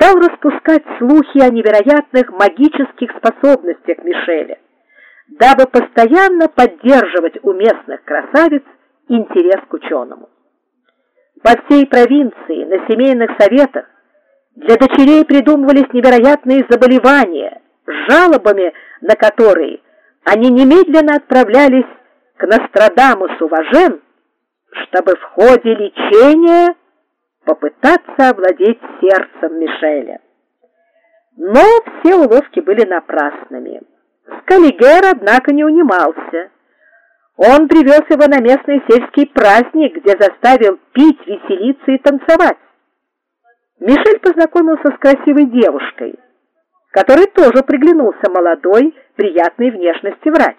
стал распускать слухи о невероятных магических способностях Мишеля, дабы постоянно поддерживать у местных красавиц интерес к ученому. По всей провинции на семейных советах для дочерей придумывались невероятные заболевания, с жалобами на которые они немедленно отправлялись к Нострадамусу в Ажен, чтобы в ходе лечения попытаться овладеть сердцем Мишеля. Но все уловки были напрасными. Скаллигер, однако, не унимался. Он привез его на местный сельский праздник, где заставил пить, веселиться и танцевать. Мишель познакомился с красивой девушкой, которой тоже приглянулся молодой, приятной внешности врач.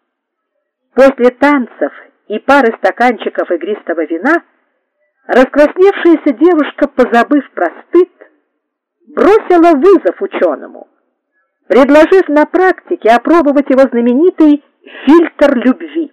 После танцев и пары стаканчиков игристого вина раскрасневшаяся девушка, позабыв про стыд, бросила вызов ученому, предложив на практике опробовать его знаменитый фильтр любви.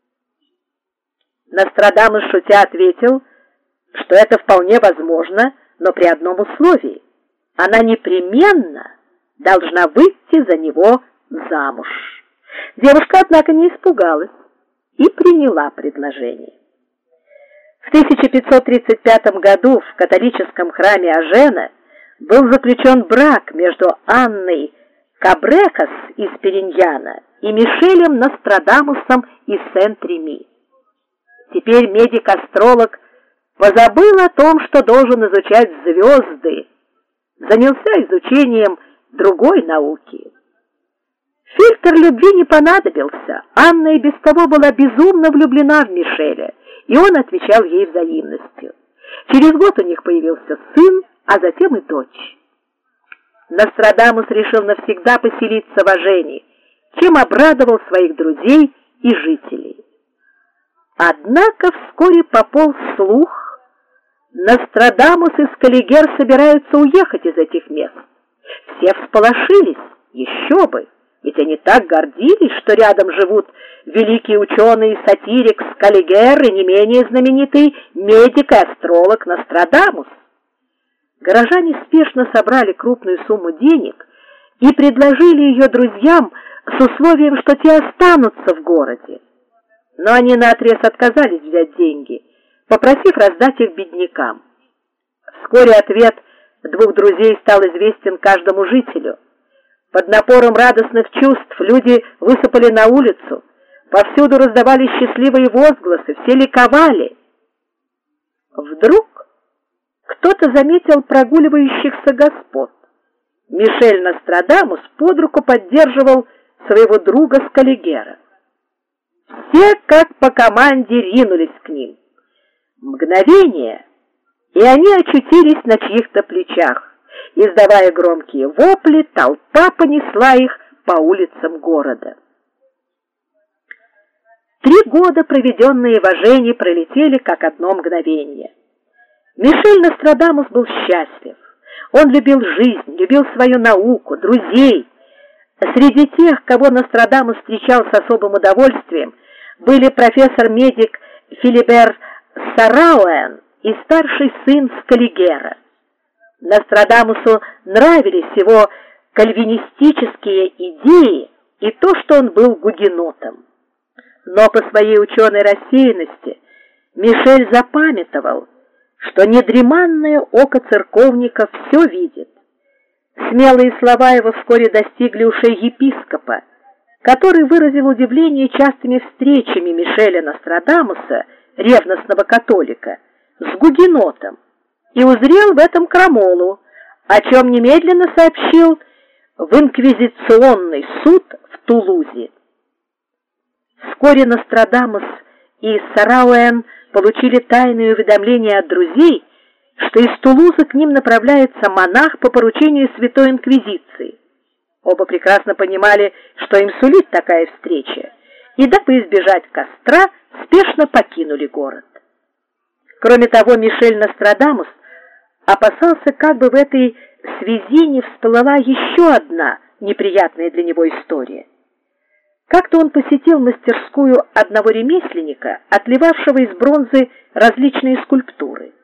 Нострадамус, шутя, ответил, что это вполне возможно, но при одном условии: она непременно должна выйти за него замуж. Девушка, однако, не испугалась и приняла предложение. В 1535 году в католическом храме Ажена был заключен брак между Анной Кабрекас из Периньяна и Мишелем Нострадамусом из Сент-Реми. Теперь медик-астролог позабыл о том, что должен изучать звезды, занялся изучением другой науки. Фильтр любви не понадобился. Анна и без того была безумно влюблена в Мишеля, и он отвечал ей взаимностью. Через год у них появился сын, а затем и дочь. Нострадамус решил навсегда поселиться в Ажене, чем обрадовал своих друзей и жителей. Однако вскоре пополз слух: Нострадамус и Скаллигер собираются уехать из этих мест. Все всполошились, еще бы, ведь они так гордились, что рядом живут великий ученый и сатирик Скаллигер и не менее знаменитый медик и астролог Нострадамус. Горожане спешно собрали крупную сумму денег и предложили ее друзьям с условием, что те останутся в городе. Но они наотрез отказались взять деньги, попросив раздать их беднякам. Вскоре ответ двух друзей стал известен каждому жителю. Под напором радостных чувств люди высыпали на улицу, повсюду раздавались счастливые возгласы, все ликовали. Вдруг кто-то заметил прогуливающихся господ. Мишель Нострадамус под руку поддерживал своего друга Скаллигера. Все, как по команде, ринулись к ним. Мгновение, и они очутились на чьих-то плечах. Издавая громкие вопли, толпа понесла их по улицам города. 3 года, проведенные в Ажене, пролетели как одно мгновение. Мишель Нострадамус был счастлив. Он любил жизнь, любил свою науку, друзей. Среди тех, кого Нострадамус встречал с особым удовольствием, были профессор-медик Филибер Сарауэн и старший сын Скаллигера. Нострадамусу нравились его кальвинистические идеи и то, что он был гугенотом. Но по своей ученой рассеянности Мишель запамятовал, что недреманное око церковника все видит. Смелые слова его вскоре достигли ушей епископа, который выразил удивление частыми встречами Мишеля Нострадамуса, ревностного католика, с гугенотом, и узрел в этом крамолу, о чем немедленно сообщил в инквизиционный суд в Тулузе. Вскоре Нострадамус и Сарауэн получили тайное уведомление от друзей, что из Тулузы к ним направляется монах по поручению Святой Инквизиции. Оба прекрасно понимали, что им сулит такая встреча, и, дабы избежать костра, спешно покинули город. Кроме того, Мишель Нострадамус опасался, как бы в этой связи не всплыла еще одна неприятная для него история. Как-то он посетил мастерскую одного ремесленника, отливавшего из бронзы различные скульптуры.